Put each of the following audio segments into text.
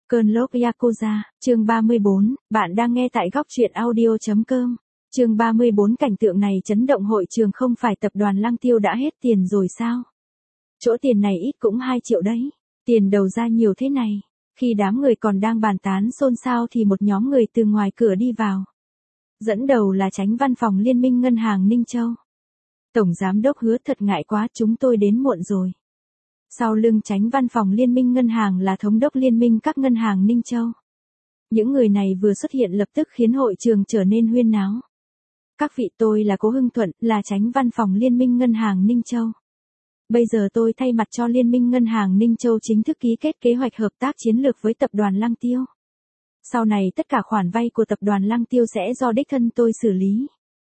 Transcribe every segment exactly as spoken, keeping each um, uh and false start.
Cơn lốc Yakuza, chương ba mươi bốn, bạn đang nghe tại góc truyện audio.com. Chương ba mươi bốn cảnh tượng này chấn động hội trường không phải tập đoàn Lăng Tiêu đã hết tiền rồi sao? Chỗ tiền này ít cũng hai triệu đấy. Tiền đầu ra nhiều thế này. Khi đám người còn đang bàn tán xôn xao thì một nhóm người từ ngoài cửa đi vào. Dẫn đầu là Chánh Văn phòng Liên minh Ngân hàng Ninh Châu. Tổng Giám đốc Hứa thật ngại quá, chúng tôi đến muộn rồi. Sau lưng Chánh Văn phòng Liên minh Ngân hàng là Thống đốc Liên minh các ngân hàng Ninh Châu. Những người này vừa xuất hiện lập tức khiến hội trường trở nên huyên náo. Các vị, tôi là Cố Hưng Thuận, là Chánh Văn phòng Liên minh Ngân hàng Ninh Châu. Bây giờ tôi thay mặt cho Liên minh Ngân hàng Ninh Châu chính thức ký kết kế hoạch hợp tác chiến lược với tập đoàn Lăng Tiêu. Sau này tất cả khoản vay của tập đoàn Lăng Tiêu sẽ do đích thân tôi xử lý.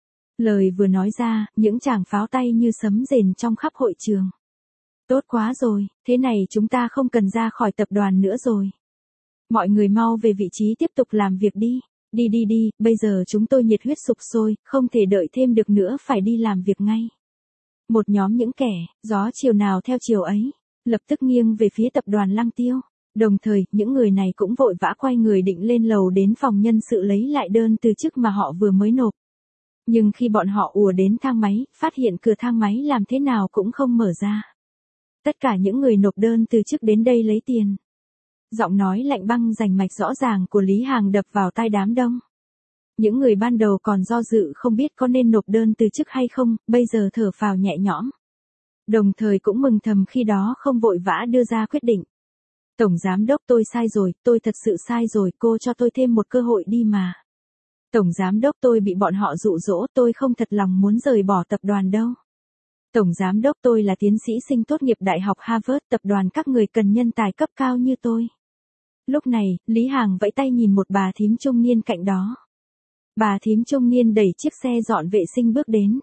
Lời vừa nói ra, những tràng pháo tay như sấm rền trong khắp hội trường. Tốt quá rồi, thế này chúng ta không cần ra khỏi tập đoàn nữa rồi. Mọi người mau về vị trí tiếp tục làm việc đi. Đi đi đi, bây giờ chúng tôi nhiệt huyết sục sôi, không thể đợi thêm được nữa, phải đi làm việc ngay. Một nhóm những kẻ, gió chiều nào theo chiều ấy, lập tức nghiêng về phía tập đoàn Lăng Tiêu. Đồng thời, những người này cũng vội vã quay người định lên lầu đến phòng nhân sự lấy lại đơn từ chức mà họ vừa mới nộp. Nhưng khi bọn họ ùa đến thang máy, phát hiện cửa thang máy làm thế nào cũng không mở ra. Tất cả những người nộp đơn từ chức đến đây lấy tiền. Giọng nói lạnh băng rành mạch rõ ràng của Lý Hàng đập vào tai đám đông. Những người ban đầu còn do dự không biết có nên nộp đơn từ chức hay không, bây giờ thở phào nhẹ nhõm. Đồng thời cũng mừng thầm khi đó không vội vã đưa ra quyết định. Tổng Giám đốc, tôi sai rồi, tôi thật sự sai rồi, cô cho tôi thêm một cơ hội đi mà. Tổng Giám đốc, tôi bị bọn họ dụ dỗ, tôi không thật lòng muốn rời bỏ tập đoàn đâu. Tổng Giám đốc, tôi là tiến sĩ sinh tốt nghiệp Đại học Harvard, tập đoàn các người cần nhân tài cấp cao như tôi. Lúc này, Lý Hàng vẫy tay nhìn một bà thím trung niên cạnh đó. Bà thím trung niên đẩy chiếc xe dọn vệ sinh bước đến.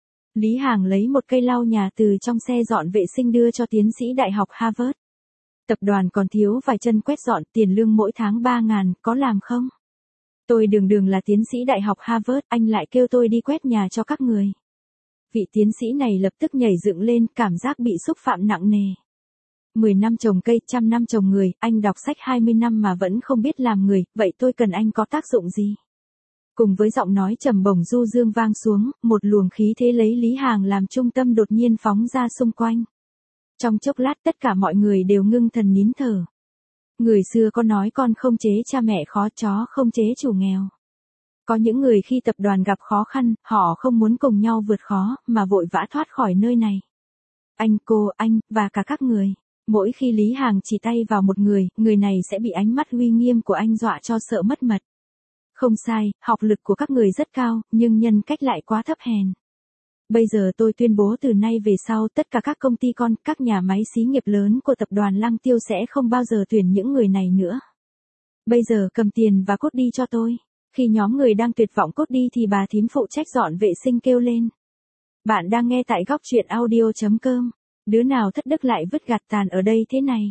Lý Hàng lấy một cây lau nhà từ trong xe dọn vệ sinh đưa cho tiến sĩ Đại học Harvard. Tập đoàn còn thiếu vài chân quét dọn, tiền lương mỗi tháng ba ngàn, có làm không? Tôi đường đường là tiến sĩ Đại học Harvard, anh lại kêu tôi đi quét nhà cho các người. Vị tiến sĩ này lập tức nhảy dựng lên, cảm giác bị xúc phạm nặng nề. Mười năm trồng cây, trăm năm trồng người, anh đọc sách hai mươi năm mà vẫn không biết làm người, vậy tôi cần anh có tác dụng gì? Cùng với giọng nói trầm bổng du dương vang xuống, một luồng khí thế lấy Lý Hàng làm trung tâm đột nhiên phóng ra xung quanh. Trong chốc lát tất cả mọi người đều ngưng thần nín thở. Người xưa có nói con không chế cha mẹ khó, chó không chế chủ nghèo. Có những người khi tập đoàn gặp khó khăn, họ không muốn cùng nhau vượt khó, mà vội vã thoát khỏi nơi này. Anh, cô, anh, và cả các người. Mỗi khi Lý Hàng chỉ tay vào một người, người này sẽ bị ánh mắt uy nghiêm của anh dọa cho sợ mất mật. Không sai, học lực của các người rất cao, nhưng nhân cách lại quá thấp hèn. Bây giờ tôi tuyên bố từ nay về sau tất cả các công ty con, các nhà máy xí nghiệp lớn của tập đoàn Lăng Tiêu sẽ không bao giờ tuyển những người này nữa. Bây giờ cầm tiền và cút đi cho tôi. Khi nhóm người đang tuyệt vọng cút đi thì bà thím phụ trách dọn vệ sinh kêu lên. Bạn đang nghe tại góc truyện audio.com. Đứa nào thất đức lại vứt gạt tàn ở đây thế này?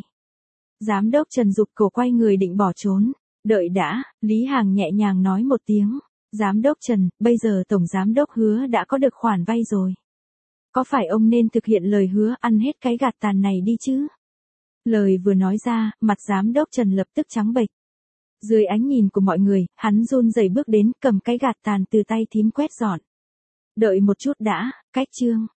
Giám đốc Trần giục cổ quay người định bỏ trốn. Đợi đã, Lý Hàng nhẹ nhàng nói một tiếng. Giám đốc Trần, bây giờ Tổng Giám đốc Hứa đã có được khoản vay rồi. Có phải ông nên thực hiện lời hứa ăn hết cái gạt tàn này đi chứ? Lời vừa nói ra, mặt Giám đốc Trần lập tức trắng bệch. Dưới ánh nhìn của mọi người, hắn run rẩy bước đến cầm cái gạt tàn từ tay thím quét dọn. Đợi một chút đã, cách chương.